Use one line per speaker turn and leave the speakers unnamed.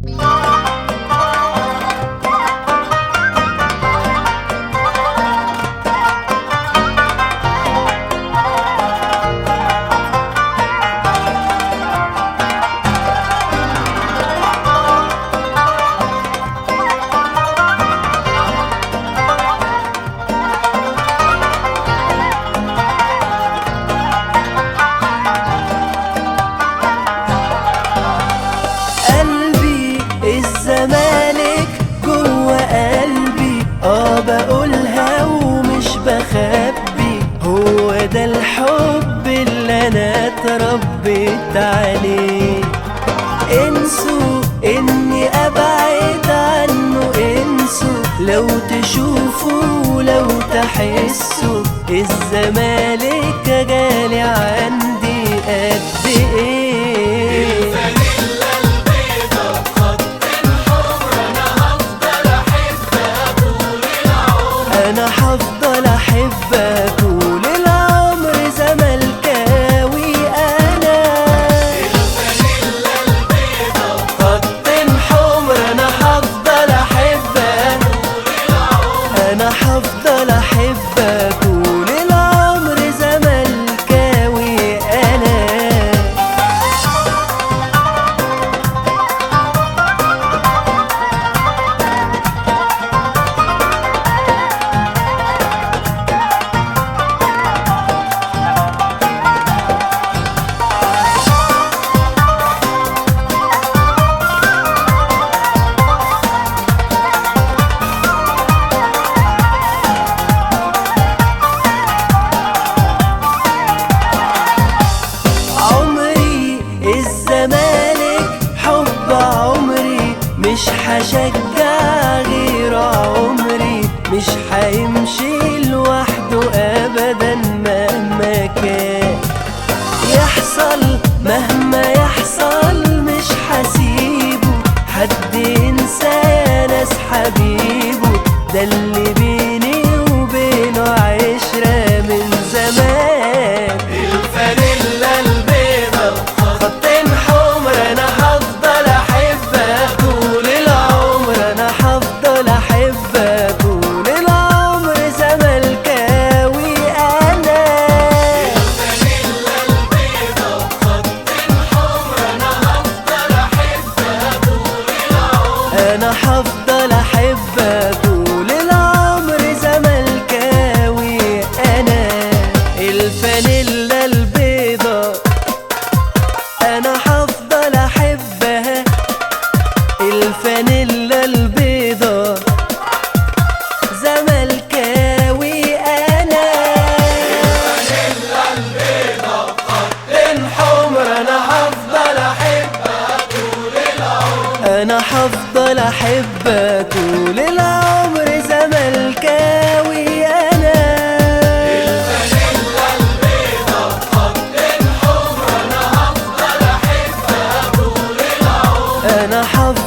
الزمالك جوه قلبي، بقولها ومش بخبي، هو ده الحب اللي انا اتربيت عليه. انسوا اني ابعد عنه، انسوا لو تشوفوا لو تحسوا الزمالك غالي عندي قد ايه. أنا هفضل أحبك طول العمر زملكاوي أنا.
الفانيلا البيضا
خط حمر أنا هفضل أحبك
طول العمر،
أنا هفضل أحبك طول العمر زملكاوي أنا. الزمالك حب عمري، مش هشجع غير عمري، مش هيمشي لوحده ابدا مهما كان يحصل، مهما يحصل مش هسيبه حد ينسى يا ناس حبيبه، ده اللي بيني وبينه عشرة من زمان.
الفانيلا البيضا
خطين حمر انا هفضل احبك طول العمر، انا هفضل احبك طول العمر زملكاوي انا.
الفانيلا البيضا خطين حمر، انا هفضل احبها طول العمر،
انا هفضل احبك طول العمر زملكاوي انا. الفانيلا البيضا انا هفضل احبها، الفانيلا البيضا زملكاوي انا.
الفانيلا البيضا
خطين حمر انا هفضل
احبها طول العمر،
انا هفضل احبك طول العمر زملكاوي انا.
الفانيلا البيضا خطين حمر، انا هفضل احبها طول العمر،
انا هفضل